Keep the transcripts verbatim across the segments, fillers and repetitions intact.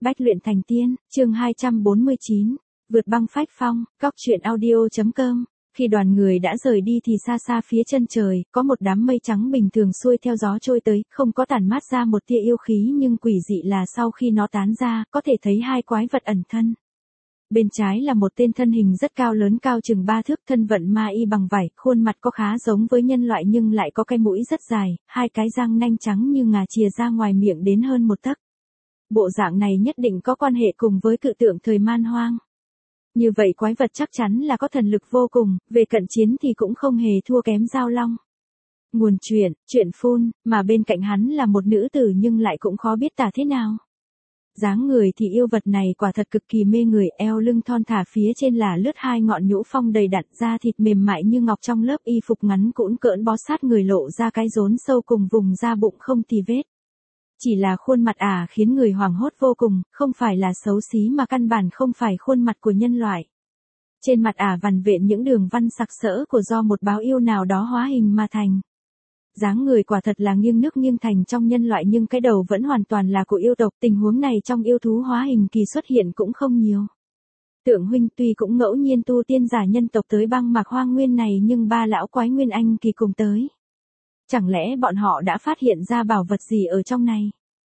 Bách luyện thành tiên, chương hai trăm bốn mươi chín, vượt băng phách phong, góc truyện audio.com. Khi đoàn người đã rời đi thì xa xa phía chân trời, có một đám mây trắng bình thường xuôi theo gió trôi tới, không có tản mát ra một tia yêu khí nhưng quỷ dị là sau khi nó tán ra, có thể thấy hai quái vật ẩn thân. Bên trái là một tên thân hình rất cao lớn cao chừng ba thước, thân vận ma y bằng vải, khuôn mặt có khá giống với nhân loại nhưng lại có cái mũi rất dài, hai cái răng nanh trắng như ngà chìa ra ngoài miệng đến hơn một tấc. Bộ dạng này nhất định có quan hệ cùng với cự tượng thời man hoang. Như vậy quái vật chắc chắn là có thần lực vô cùng, về cận chiến thì cũng không hề thua kém Giao Long. Nguồn truyện, truyện phun, mà bên cạnh hắn là một nữ tử nhưng lại cũng khó biết tả thế nào. Dáng người thì yêu vật này quả thật cực kỳ mê người, eo lưng thon thả phía trên là lướt hai ngọn nhũ phong đầy đặn, da thịt mềm mại như ngọc, trong lớp y phục ngắn cũn cỡn bó sát người lộ ra cái rốn sâu cùng vùng da bụng không tì vết. Chỉ là khuôn mặt ả à khiến người hoảng hốt vô cùng, không phải là xấu xí mà căn bản không phải khuôn mặt của nhân loại. Trên mặt ả à vằn vện những đường văn sặc sỡ của do một báo yêu nào đó hóa hình mà thành. Dáng người quả thật là nghiêng nước nghiêng thành trong nhân loại nhưng cái đầu vẫn hoàn toàn là của yêu tộc, tình huống này trong yêu thú hóa hình kỳ xuất hiện cũng không nhiều. Tượng huynh tuy cũng ngẫu nhiên tu tiên giả nhân tộc tới băng mạc hoang nguyên này nhưng ba lão quái nguyên anh kỳ cùng tới. Chẳng lẽ bọn họ đã phát hiện ra bảo vật gì ở trong này?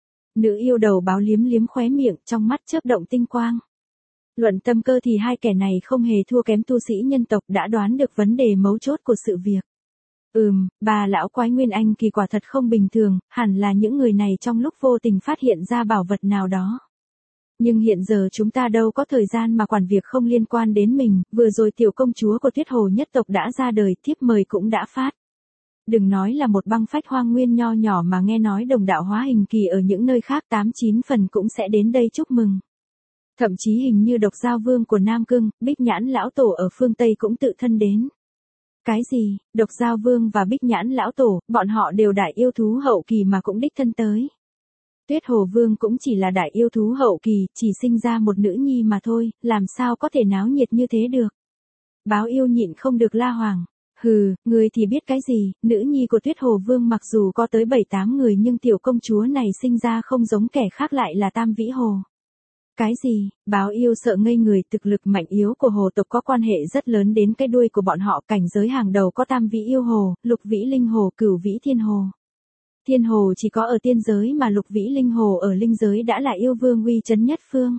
Nữ yêu đầu báo liếm liếm khóe miệng, trong mắt chớp động tinh quang. Luận tâm cơ thì hai kẻ này không hề thua kém tu sĩ nhân tộc, đã đoán được vấn đề mấu chốt của sự việc. Ừm, ba lão quái nguyên anh kỳ quả thật không bình thường, hẳn là những người này trong lúc vô tình phát hiện ra bảo vật nào đó. Nhưng hiện giờ chúng ta đâu có thời gian mà quản việc không liên quan đến mình, vừa rồi tiểu công chúa của Tuyết Hồ nhất tộc đã ra đời, thiếp mời cũng đã phát. Đừng nói là một băng phách hoang nguyên nho nhỏ mà nghe nói đồng đạo hóa hình kỳ ở những nơi khác tám chín phần cũng sẽ đến đây chúc mừng. Thậm chí hình như Độc Giao Vương của Nam Cương, Bích Nhãn Lão Tổ ở phương Tây cũng tự thân đến. Cái gì, Độc Giao Vương và Bích Nhãn Lão Tổ, bọn họ đều đại yêu thú hậu kỳ mà cũng đích thân tới. Tuyết Hồ Vương cũng chỉ là đại yêu thú hậu kỳ, chỉ sinh ra một nữ nhi mà thôi, làm sao có thể náo nhiệt như thế được. Báo yêu nhịn không được la hoàng. Hừ, người thì biết cái gì, nữ nhi của Tuyết Hồ Vương mặc dù có tới bảy tám người nhưng tiểu công chúa này sinh ra không giống kẻ khác, lại là Tam Vĩ Hồ. Cái gì, báo yêu sợ ngây người, thực lực mạnh yếu của hồ tộc có quan hệ rất lớn đến cái đuôi của bọn họ, cảnh giới hàng đầu có Tam Vĩ Yêu Hồ, Lục Vĩ Linh Hồ, Cửu Vĩ Thiên Hồ. Thiên Hồ chỉ có ở tiên giới mà Lục Vĩ Linh Hồ ở linh giới đã là yêu vương uy chấn nhất phương.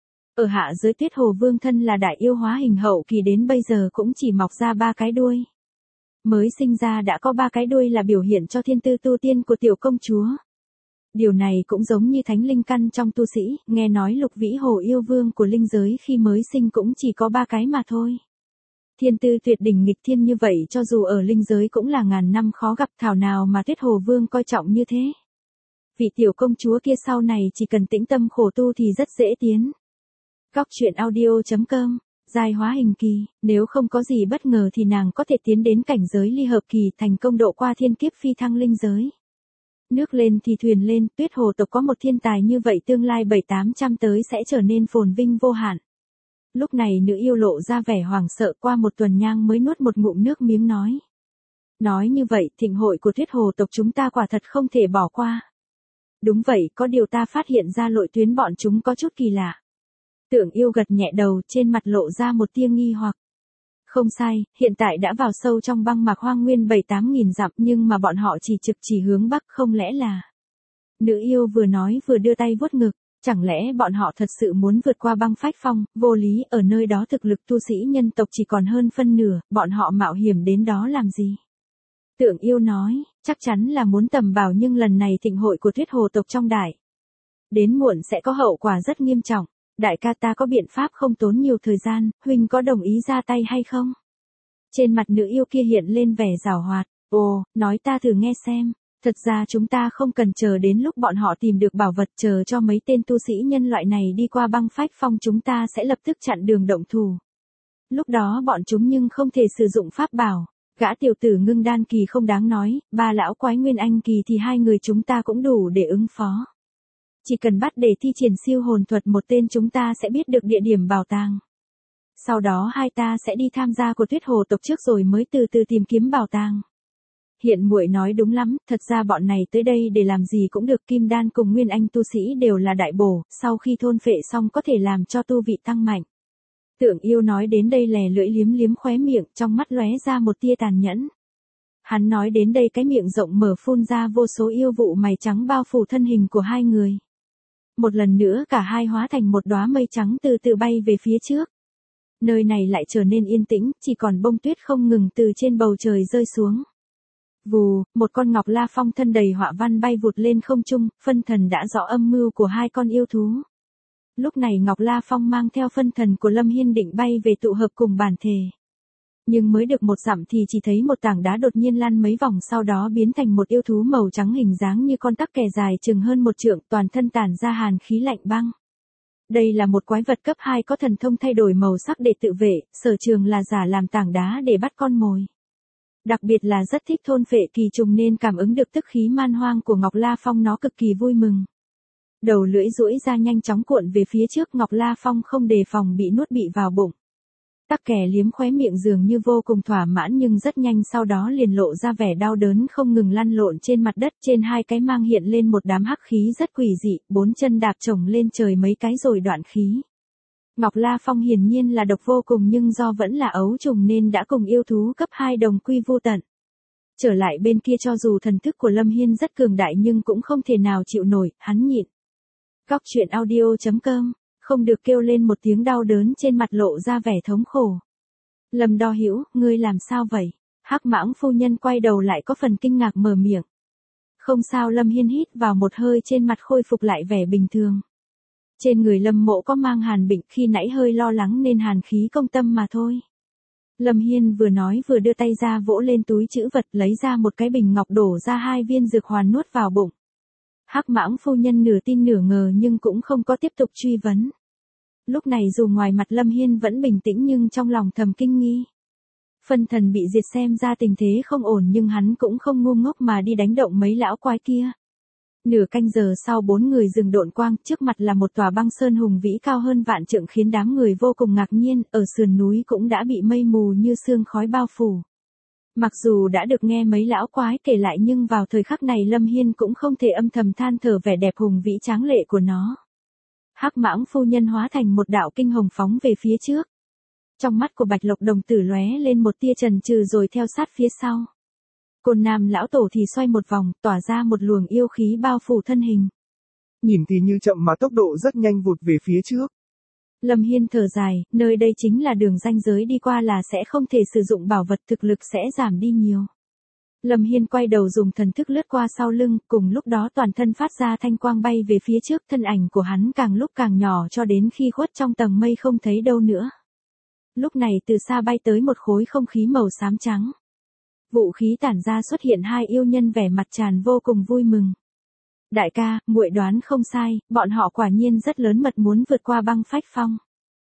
Ở hạ giới Tuyết Hồ Vương thân là đại yêu hóa hình hậu kỳ đến bây giờ cũng chỉ mọc ra ba cái đuôi. Mới sinh ra đã có ba cái đuôi là biểu hiện cho thiên tư tu tiên của tiểu công chúa. Điều này cũng giống như thánh linh căn trong tu sĩ, nghe nói Lục Vĩ Hồ yêu vương của linh giới khi mới sinh cũng chỉ có ba cái mà thôi. Thiên tư tuyệt đỉnh nghịch thiên như vậy cho dù ở linh giới cũng là ngàn năm khó gặp, thảo nào mà Tuyết Hồ Vương coi trọng như thế. Vị tiểu công chúa kia sau này chỉ cần tĩnh tâm khổ tu thì rất dễ tiến. Góc truyện audio.com. Giai hóa hình kỳ, nếu không có gì bất ngờ thì nàng có thể tiến đến cảnh giới ly hợp kỳ, thành công độ qua thiên kiếp phi thăng linh giới. Nước lên thì thuyền lên, Tuyết Hồ tộc có một thiên tài như vậy tương lai bảy tám trăm tới sẽ trở nên phồn vinh vô hạn. Lúc này nữ yêu lộ ra vẻ hoảng sợ, qua một tuần nhang mới nuốt một ngụm nước miếng nói. Nói như vậy, thịnh hội của Tuyết Hồ tộc chúng ta quả thật không thể bỏ qua. Đúng vậy, có điều ta phát hiện ra lội tuyến bọn chúng có chút kỳ lạ. Tượng yêu gật nhẹ đầu, trên mặt lộ ra một tia nghi hoặc. Không sai, hiện tại đã vào sâu trong băng mạc hoang nguyên bảy tám nghìn dặm nhưng mà bọn họ chỉ trực chỉ hướng bắc, không lẽ là... Nữ yêu vừa nói vừa đưa tay vuốt ngực, chẳng lẽ bọn họ thật sự muốn vượt qua băng phách phong, vô lý, ở nơi đó thực lực tu sĩ nhân tộc chỉ còn hơn phân nửa, bọn họ mạo hiểm đến đó làm gì? Tượng yêu nói, chắc chắn là muốn tầm bảo nhưng lần này thịnh hội của Tuyết Hồ tộc trong đại. Đến muộn sẽ có hậu quả rất nghiêm trọng. Đại ca, ta có biện pháp không tốn nhiều thời gian, huynh có đồng ý ra tay hay không? Trên mặt nữ yêu kia hiện lên vẻ giảo hoạt, ồ, nói ta thử nghe xem, thật ra chúng ta không cần chờ đến lúc bọn họ tìm được bảo vật, chờ cho mấy tên tu sĩ nhân loại này đi qua băng phách phong chúng ta sẽ lập tức chặn đường động thủ. Lúc đó bọn chúng nhưng không thể sử dụng pháp bảo, gã tiểu tử ngưng đan kỳ không đáng nói, ba lão quái nguyên anh kỳ thì hai người chúng ta cũng đủ để ứng phó. Chỉ cần bắt để thi triển siêu hồn thuật một tên chúng ta sẽ biết được địa điểm bảo tàng. Sau đó hai ta sẽ đi tham gia của Tuyết Hồ tộc trước rồi mới từ từ tìm kiếm bảo tàng. Hiện muội nói đúng lắm, thật ra bọn này tới đây để làm gì cũng được, kim đan cùng nguyên anh tu sĩ đều là đại bổ, sau khi thôn phệ xong có thể làm cho tu vị tăng mạnh. Tưởng Yêu nói đến đây lè lưỡi liếm liếm khóe miệng, trong mắt lóe ra một tia tàn nhẫn. Hắn nói đến đây cái miệng rộng mở phun ra vô số yêu vụ mày trắng bao phủ thân hình của hai người. Một lần nữa cả hai hóa thành một đóa mây trắng từ từ bay về phía trước. Nơi này lại trở nên yên tĩnh, chỉ còn bông tuyết không ngừng từ trên bầu trời rơi xuống. Vù, một con ngọc la phong thân đầy họa văn bay vụt lên không trung, phân thần đã rõ âm mưu của hai con yêu thú. Lúc này Ngọc La Phong mang theo phân thần của Lâm Hiên định bay về tụ hợp cùng bản thể. Nhưng mới được một dặm thì chỉ thấy một tảng đá đột nhiên lăn mấy vòng, sau đó biến thành một yêu thú màu trắng hình dáng như con tắc kè dài chừng hơn một trượng, toàn thân tản ra hàn khí lạnh băng. Đây là một quái vật cấp hai có thần thông thay đổi màu sắc để tự vệ, sở trường là giả làm tảng đá để bắt con mồi. Đặc biệt là rất thích thôn phệ kỳ trùng nên cảm ứng được tức khí man hoang của Ngọc La Phong, nó cực kỳ vui mừng. Đầu lưỡi duỗi ra nhanh chóng cuộn về phía trước, Ngọc La Phong không đề phòng bị nuốt bị vào bụng. Tắc kè liếm khóe miệng dường như vô cùng thỏa mãn nhưng rất nhanh sau đó liền lộ ra vẻ đau đớn không ngừng lăn lộn trên mặt đất, trên hai cái mang hiện lên một đám hắc khí rất quỷ dị, bốn chân đạp chồng lên trời mấy cái rồi đoạn khí. Ngọc La Phong hiển nhiên là độc vô cùng nhưng do vẫn là ấu trùng nên đã cùng yêu thú cấp hai đồng quy vô tận. Trở lại bên kia cho dù thần thức của Lâm Hiên rất cường đại nhưng cũng không thể nào chịu nổi, hắn nhịn. Góc truyện audio chấm com, không được kêu lên một tiếng đau đớn, trên mặt lộ ra vẻ thống khổ. Lâm Đo Hữu, ngươi làm sao vậy? Hắc Mãng phu nhân quay đầu lại có phần kinh ngạc mở miệng. Không sao, Lâm Hiên hít vào một hơi, trên mặt khôi phục lại vẻ bình thường. Trên người Lâm Mộ có mang hàn bệnh, khi nãy hơi lo lắng nên hàn khí công tâm mà thôi. Lâm Hiên vừa nói vừa đưa tay ra vỗ lên túi trữ vật, lấy ra một cái bình ngọc đổ ra hai viên dược hoàn nuốt vào bụng. Hắc Mãng phu nhân nửa tin nửa ngờ nhưng cũng không có tiếp tục truy vấn. Lúc này dù ngoài mặt Lâm Hiên vẫn bình tĩnh nhưng trong lòng thầm kinh nghi. Phân thần bị diệt xem ra tình thế không ổn nhưng hắn cũng không ngu ngốc mà đi đánh động mấy lão quái kia. Nửa canh giờ sau bốn người dừng độn quang, trước mặt là một tòa băng sơn hùng vĩ cao hơn vạn trượng khiến đám người vô cùng ngạc nhiên, ở sườn núi cũng đã bị mây mù như sương khói bao phủ. Mặc dù đã được nghe mấy lão quái kể lại nhưng vào thời khắc này Lâm Hiên cũng không thể âm thầm than thở vẻ đẹp hùng vĩ tráng lệ của nó. Hắc Mãng phu nhân hóa thành một đạo kinh hồng phóng về phía trước. Trong mắt của Bạch Lộc đồng tử lóe lên một tia chần chừ rồi theo sát phía sau. Côn Nam lão tổ thì xoay một vòng, tỏa ra một luồng yêu khí bao phủ thân hình. Nhìn thì như chậm mà tốc độ rất nhanh vụt về phía trước. Lâm Hiên thở dài, nơi đây chính là đường ranh giới, đi qua là sẽ không thể sử dụng bảo vật, thực lực sẽ giảm đi nhiều. Lâm Hiên quay đầu dùng thần thức lướt qua sau lưng, cùng lúc đó toàn thân phát ra thanh quang bay về phía trước, thân ảnh của hắn càng lúc càng nhỏ cho đến khi khuất trong tầng mây không thấy đâu nữa. Lúc này từ xa bay tới một khối không khí màu xám trắng. Vũ khí tản ra xuất hiện hai yêu nhân vẻ mặt tràn vô cùng vui mừng. Đại ca, muội đoán không sai, bọn họ quả nhiên rất lớn mật muốn vượt qua băng phách phong.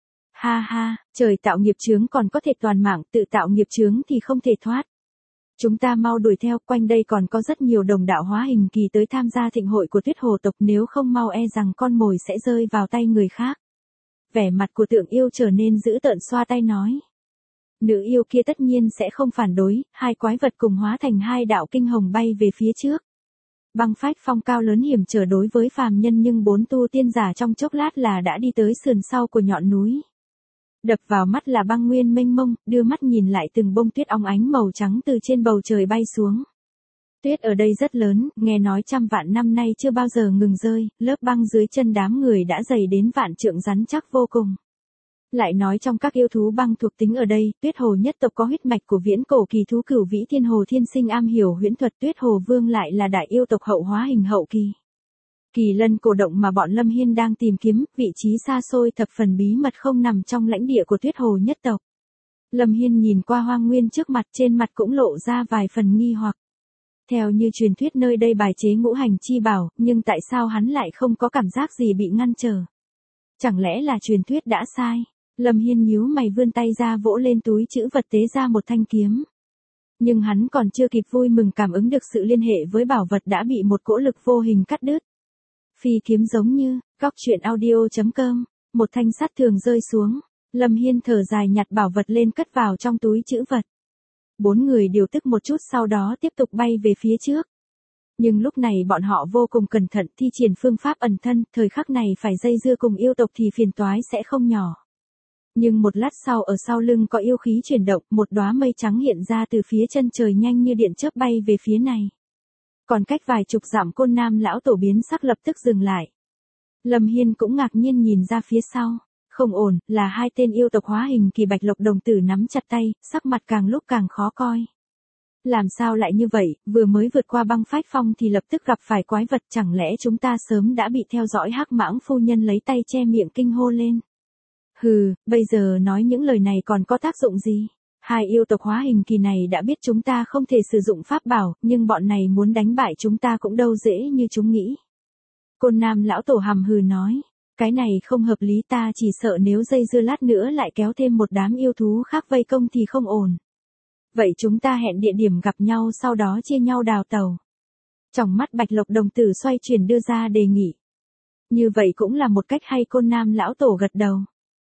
Ha ha, trời tạo nghiệp chướng còn có thể toàn mạng, tự tạo nghiệp chướng thì không thể thoát. Chúng ta mau đuổi theo, quanh đây còn có rất nhiều đồng đạo hóa hình kỳ tới tham gia thịnh hội của Tuyết Hồ tộc, nếu không mau e rằng con mồi sẽ rơi vào tay người khác. Vẻ mặt của Tượng Yêu trở nên dữ tợn, xoa tay nói. Nữ yêu kia tất nhiên sẽ không phản đối, hai quái vật cùng hóa thành hai đạo kinh hồng bay về phía trước. Băng phách phong cao lớn hiểm trở đối với phàm nhân nhưng bốn tu tiên giả trong chốc lát là đã đi tới sườn sau của nhọn núi. Đập vào mắt là băng nguyên mênh mông, đưa mắt nhìn lại từng bông tuyết óng ánh màu trắng từ trên bầu trời bay xuống. Tuyết ở đây rất lớn, nghe nói trăm vạn năm nay chưa bao giờ ngừng rơi, lớp băng dưới chân đám người đã dày đến vạn trượng, rắn chắc vô cùng. Lại nói trong các yêu thú băng thuộc tính ở đây, Tuyết Hồ nhất tộc có huyết mạch của viễn cổ kỳ thú Cửu Vĩ Thiên Hồ thiên sinh am hiểu huyễn thuật, Tuyết Hồ Vương lại là đại yêu tộc hậu hóa hình hậu kỳ. Kỳ lân cổ động mà bọn Lâm Hiên đang tìm kiếm, vị trí xa xôi thập phần bí mật không nằm trong lãnh địa của Tuyết Hồ nhất tộc. Lâm Hiên nhìn qua hoang nguyên trước mặt, trên mặt cũng lộ ra vài phần nghi hoặc. Theo như truyền thuyết nơi đây bài chế ngũ hành chi bảo, nhưng tại sao hắn lại không có cảm giác gì bị ngăn trở? Chẳng lẽ là truyền thuyết đã sai? Lâm Hiên nhíu mày vươn tay ra vỗ lên túi trữ vật tế ra một thanh kiếm. Nhưng hắn còn chưa kịp vui mừng cảm ứng được sự liên hệ với bảo vật đã bị một cỗ lực vô hình cắt đứt. Phi kiếm giống như, góc truyện audio chấm com, một thanh sắt thường rơi xuống. Lâm Hiên thở dài nhặt bảo vật lên cất vào trong túi trữ vật. Bốn người điều tức một chút sau đó tiếp tục bay về phía trước. Nhưng lúc này bọn họ vô cùng cẩn thận thi triển phương pháp ẩn thân, thời khắc này phải dây dưa cùng yêu tộc thì phiền toái sẽ không nhỏ. Nhưng một lát sau ở sau lưng có yêu khí chuyển động, một đóa mây trắng hiện ra từ phía chân trời nhanh như điện chớp bay về phía này. Còn cách vài chục dặm Côn Nam lão tổ biến sắc lập tức dừng lại. Lâm Hiên cũng ngạc nhiên nhìn ra phía sau. Không ổn, là hai tên yêu tộc hóa hình kỳ Bạch Lộc đồng tử nắm chặt tay, sắc mặt càng lúc càng khó coi. Làm sao lại như vậy, vừa mới vượt qua băng phách phong thì lập tức gặp phải quái vật, chẳng lẽ chúng ta sớm đã bị theo dõi? Hắc Mãng phu nhân lấy tay che miệng kinh hô lên. Hừ, bây giờ nói những lời này còn có tác dụng gì? Hai yêu tộc hóa hình kỳ này đã biết chúng ta không thể sử dụng pháp bảo, nhưng bọn này muốn đánh bại chúng ta cũng đâu dễ như chúng nghĩ. Côn Nam lão tổ hầm hừ nói, cái này không hợp lý, ta chỉ sợ nếu dây dưa lát nữa lại kéo thêm một đám yêu thú khác vây công thì không ổn. Vậy chúng ta hẹn địa điểm gặp nhau sau đó chia nhau đào tàu. Trong mắt Bạch Lộc đồng tử xoay chuyển đưa ra đề nghị. Như vậy cũng là một cách hay. Côn Nam lão tổ gật đầu.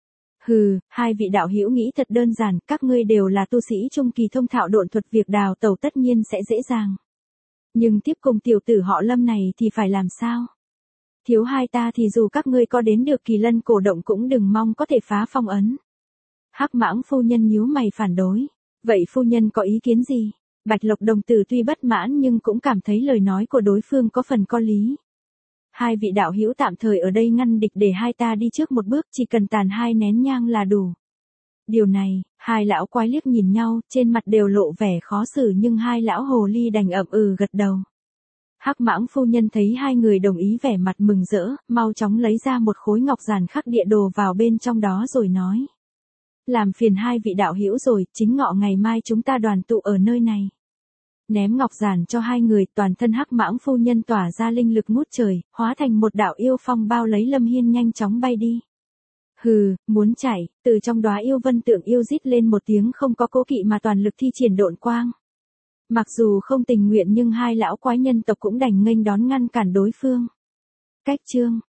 Hừ, hai vị đạo hữu nghĩ thật đơn giản, các ngươi đều là tu sĩ trung kỳ thông thạo độn thuật, việc đào tàu tất nhiên sẽ dễ dàng. Nhưng tiếp cùng tiểu tử họ Lâm này thì phải làm sao? Thiếu hai ta thì dù các ngươi có đến được Kỳ Lân cổ động cũng đừng mong có thể phá phong ấn. Hắc Mãng phu nhân nhíu mày phản đối. Vậy phu nhân có ý kiến gì? Bạch Lộc đồng tử tuy bất mãn nhưng cũng cảm thấy lời nói của đối phương có phần có lý. Hai vị đạo hữu tạm thời ở đây ngăn địch để hai ta đi trước một bước, chỉ cần tàn hai nén nhang là đủ. Điều này, hai lão quái liếc nhìn nhau, trên mặt đều lộ vẻ khó xử nhưng hai lão hồ ly đành ậm ừ gật đầu. Hắc Mãng phu nhân thấy hai người đồng ý vẻ mặt mừng rỡ, mau chóng lấy ra một khối ngọc giản khắc địa đồ vào bên trong đó rồi nói. Làm phiền hai vị đạo hữu rồi, chính ngọ ngày mai chúng ta đoàn tụ ở nơi này. Ném ngọc giản cho hai người, toàn thân Hắc Mãng phu nhân tỏa ra linh lực ngút trời, hóa thành một đạo yêu phong bao lấy Lâm Hiên nhanh chóng bay đi. Hừ, muốn chạy, từ trong đóa yêu vân tượng yêu rít lên một tiếng không có cố kỵ mà toàn lực thi triển độn quang. Mặc dù không tình nguyện nhưng hai lão quái nhân tộc cũng đành nghênh đón ngăn cản đối phương. Cách chương